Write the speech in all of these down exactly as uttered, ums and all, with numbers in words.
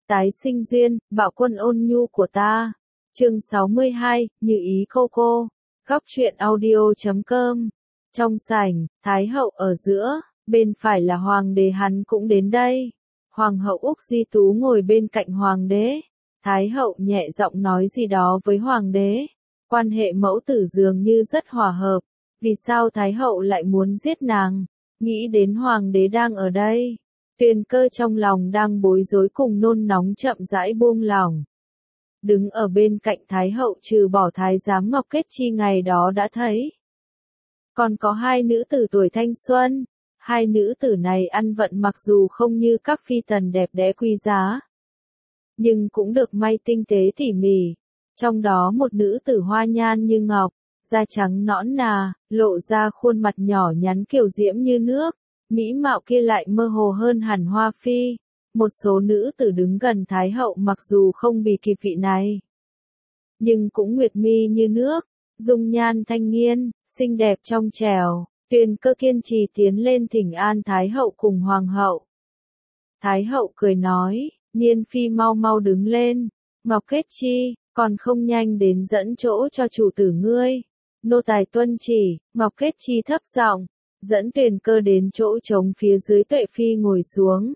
Tái sinh duyên, bạo quân ôn nhu của ta. Chương sáu mươi hai, Như ý cô cô. Góc truyện audio chấm com. Trong sảnh, Thái hậu ở giữa, bên phải là hoàng đế, hắn cũng đến đây. Hoàng hậu Úc Di Tú ngồi bên cạnh hoàng đế. Thái hậu nhẹ giọng nói gì đó với hoàng đế. Quan hệ mẫu tử dường như rất hòa hợp. Vì sao Thái hậu lại muốn giết nàng? Nghĩ đến hoàng đế đang ở đây. Tuyền Cơ trong lòng đang bối rối cùng nôn nóng chậm rãi buông lỏng. Đứng ở bên cạnh Thái hậu trừ bỏ Thái giám Ngọc Kết Chi ngày đó đã thấy. Còn có hai nữ tử tuổi thanh xuân. Hai nữ tử này ăn vận mặc dù không như các phi tần đẹp đẽ quý giá, nhưng cũng được may tinh tế tỉ mỉ. Trong đó một nữ tử hoa nhan như ngọc, da trắng nõn nà, lộ ra khuôn mặt nhỏ nhắn kiều diễm như nước. Mỹ mạo kia lại mơ hồ hơn hẳn Hoa Phi. Một số nữ tử đứng gần Thái hậu mặc dù không bì kịp vị này, nhưng cũng nguyệt mi như nước, dung nhan thanh nghiên, xinh đẹp trong trẻo. Tuyền Cơ kiên trì tiến lên thỉnh an Thái hậu cùng hoàng hậu. Thái hậu cười nói, Niên phi mau mau đứng lên. Ngọc Kết Chi, còn không nhanh đến dẫn chỗ cho chủ tử ngươi. Nô tài tuân chỉ. Ngọc Kết Chi thấp giọng dẫn Tuyền Cơ đến chỗ trống phía dưới. Tuệ phi ngồi xuống.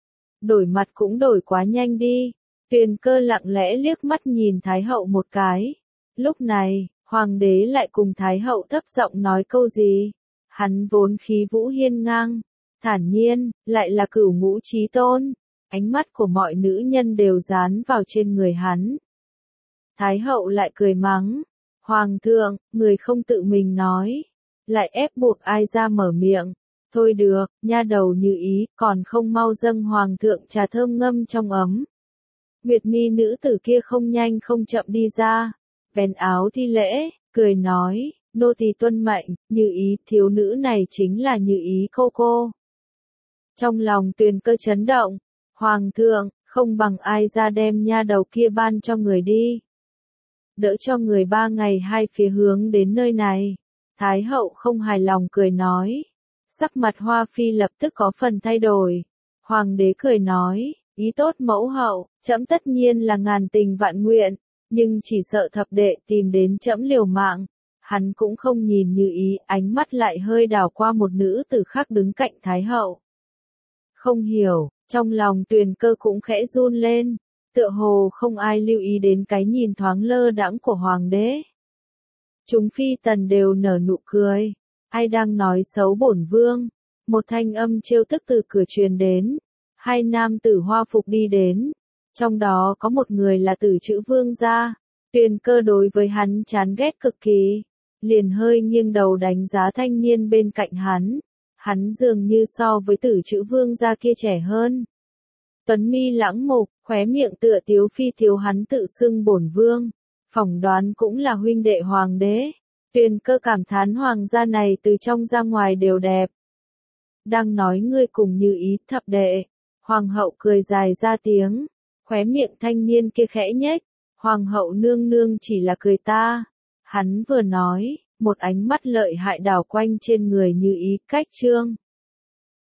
Đổi mặt cũng đổi quá nhanh đi. Tuyền Cơ lặng lẽ liếc mắt nhìn Thái hậu một cái. Lúc này, hoàng đế lại cùng Thái hậu thấp giọng nói câu gì. Hắn vốn khí vũ hiên ngang, thản nhiên, lại là cửu ngũ chí tôn. Ánh mắt của mọi nữ nhân đều dán vào trên người hắn. Thái hậu lại cười mắng. Hoàng thượng, người không tự mình nói, lại ép buộc ai ra mở miệng. Thôi được, nha đầu Như ý, còn không mau dâng hoàng thượng trà thơm ngâm trong ấm. Nguyệt mi nữ tử kia không nhanh không chậm đi ra, vén áo thi lễ, cười nói, nô tỳ tuân mệnh. Như ý, thiếu nữ này chính là Như ý cô cô. Trong lòng Tuyền Cơ chấn động. Hoàng thượng, không bằng ai ra đem nha đầu kia ban cho người đi. Đỡ cho người ba ngày hai phía hướng đến nơi này. Thái hậu không hài lòng cười nói. Sắc mặt Hoa Phi lập tức có phần thay đổi. Hoàng đế cười nói, ý tốt mẫu hậu, trẫm tất nhiên là ngàn tình vạn nguyện, nhưng chỉ sợ thập đệ tìm đến trẫm liều mạng. Hắn cũng không nhìn Như ý, ánh mắt lại hơi đảo qua một nữ tử khác đứng cạnh Thái hậu. Không hiểu, trong lòng Tuyền Cơ cũng khẽ run lên, tựa hồ không ai lưu ý đến cái nhìn thoáng lơ đãng của hoàng đế. Chúng phi tần đều nở nụ cười. Ai đang nói xấu bổn vương? Một thanh âm trêu tức từ cửa truyền đến. Hai nam tử hoa phục đi đến. Trong đó có một người là Tử Chữ Vương gia. Tuyền Cơ đối với hắn chán ghét cực kỳ. Liền hơi nghiêng đầu đánh giá thanh niên bên cạnh hắn. Hắn dường như so với Tử Chữ Vương gia kia trẻ hơn. Tuấn mi lãng mục, khóe miệng tựa tiếu phi thiếu, hắn tự xưng bổn vương. Phỏng đoán cũng là huynh đệ hoàng đế. Tuyền Cơ cảm thán hoàng gia này từ trong ra ngoài đều đẹp. Đang nói ngươi cùng Như ý thập đệ. Hoàng hậu cười dài ra tiếng. Khóe miệng thanh niên kia khẽ nhếch. Hoàng hậu nương nương chỉ là cười ta. Hắn vừa nói, một ánh mắt lợi hại đảo quanh trên người Như ý, cách trương.